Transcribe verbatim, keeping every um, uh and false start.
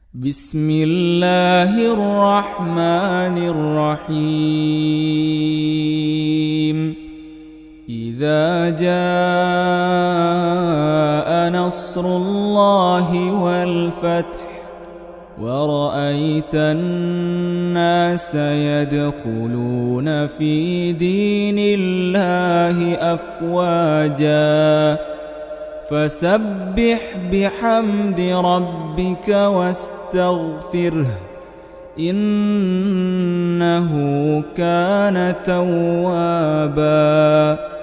بسم الله الرحمن الرحيم إذا جاء نصر الله والفتح ورأيت الناس يدخلون في دين الله أفواجا فسبح بحمد ربك واستغفره إنه كان توابا.